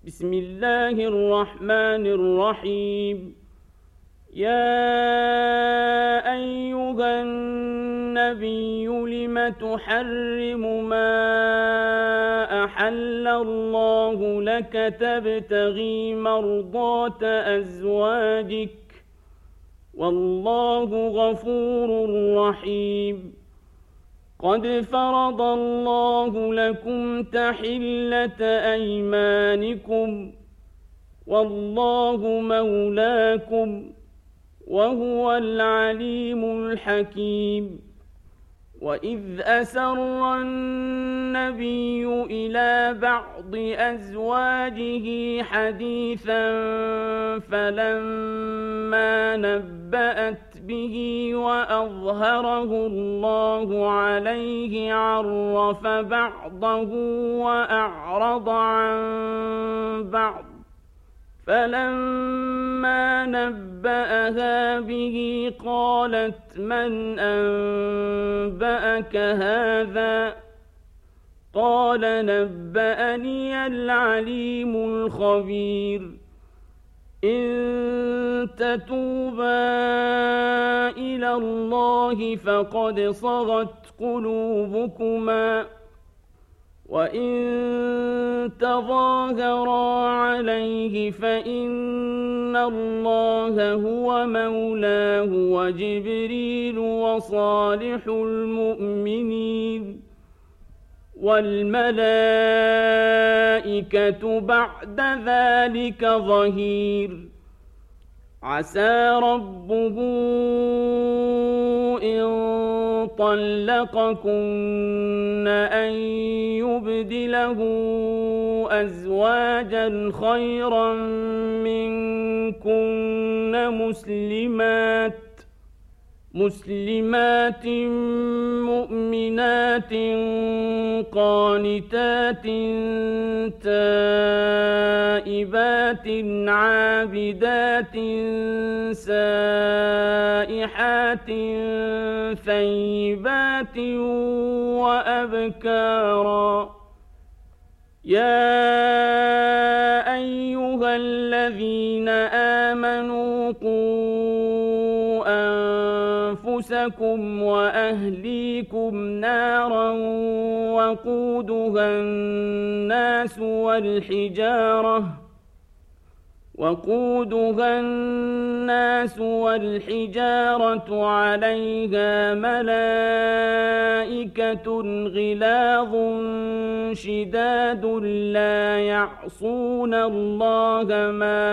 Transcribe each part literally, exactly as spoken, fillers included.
بسم الله الرحمن الرحيم. يا أيها النبي لم تحرم ما أحل الله لك تبتغي مرضات أزواجك والله غفور رحيم. قد فرض الله لكم تحلة أيمانكم والله مولاكم وهو العليم الحكيم. وإذ أسر النبي إلى بعض أزواجه حديثا فلما نبأت به وأظهره الله عليه عرف بعضه وأعرض عن بعض، فلما نبأها به قالت من أنبأك هذا؟ قال نبأني العليم الخبير. إن تتوبا إلى الله فقد صغت قلوبكما، وإن تظاهرا عليه فإن الله هو مولاه وجبريل وصالح المؤمنين والملائكة بعد ذلك ظهير. عسى ربه إن طلقكن أن يبدله أزواجا خيرا منكن مسلمات مسلمات مؤمنات قانتات تائبات عابدات سائحات ثيبات وأبكارا. يا أيها الذين آمنوا قوا أنفسكم وأهليكم نارا وقودها الناس والحجارة وقودها الناس والحجارة عليها ملائكة غلاظ شداد لا يعصون الله ما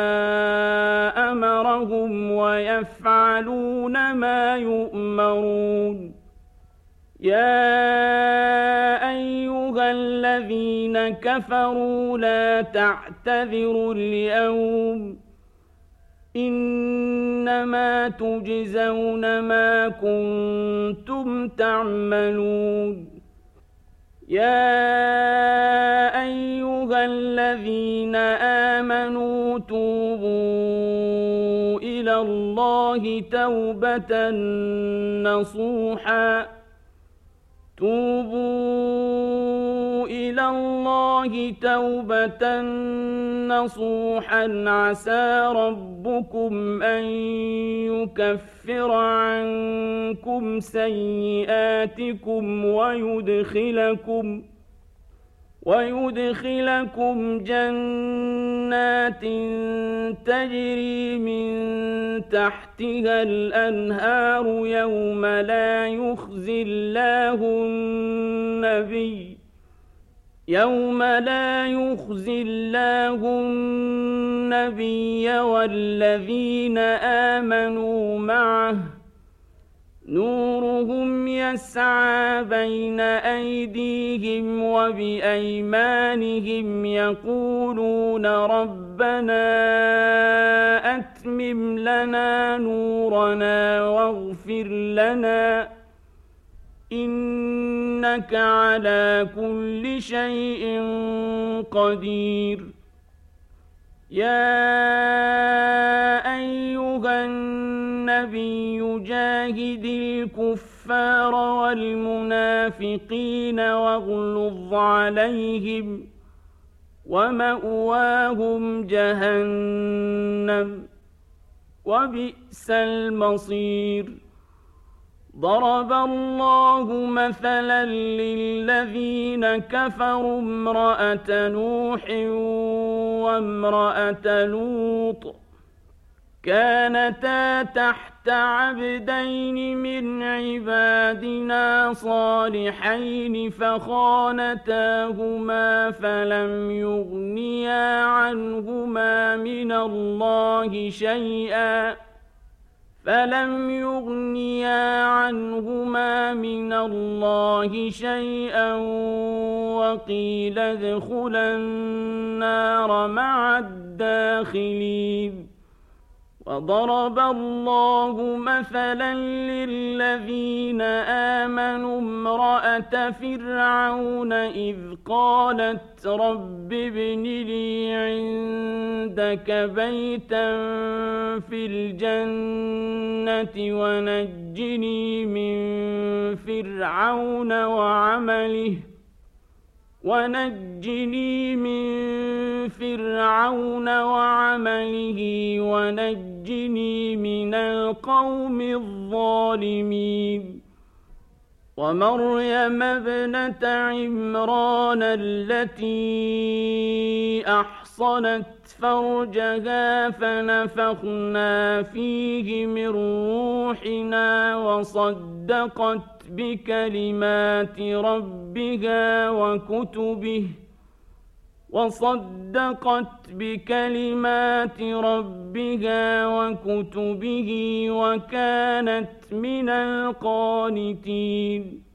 أمرهم ويفعلون ما يؤمرون. يا أيها الذين كفروا لا تعتذروا اليوم إنما تجزون ما كنتم تعملون. يا أيها الذين آمنوا توبوا إلى الله توبة نصوحا توبوا إلى الله توبة نصوحا عسى ربكم أن يكفر عنكم سيئاتكم ويدخلكم ويدخلكم جنات تجري من تحتها الأنهار يوم لا يخزي الله النبي يوم لا يخزي الله النبي والذين آمنوا معه نورهم يسعى بين أيديهم وبأيمانهم يقولون ربنا أتمم لنا نورنا واغفر لنا إنك على كل شيء قدير. يا أيها النبي جاهد الكفار والمنافقين واغلظ عليهم ومأواهم جهنم وبئس المصير. ضرب الله مثلا للذين كفروا امرأة نوح وامرأة لوط كانتا تحت عبدين من عبادنا صالحين فخانتاهما فلم يغنيا عنهما من الله شيئا فلم يغنيا عنهما من الله شيئا وقيل ادخلا النار مع الداخلين. وضرب الله مثلا للذين آمنوا امرأة فرعون إذ قالت رب ابن لي عندك بيتا في الجنة ونجني من فرعون وعمله ونجني من فرعون وعمله ونجني من القوم الظالمين. ومريم ابنة عمران التي أحصنت فرجها فنفخنا فيه من روحنا وصدقت بكلمات ربها وكتبه وصدقت بكلمات ربها وكتبه وكانت من القانتين.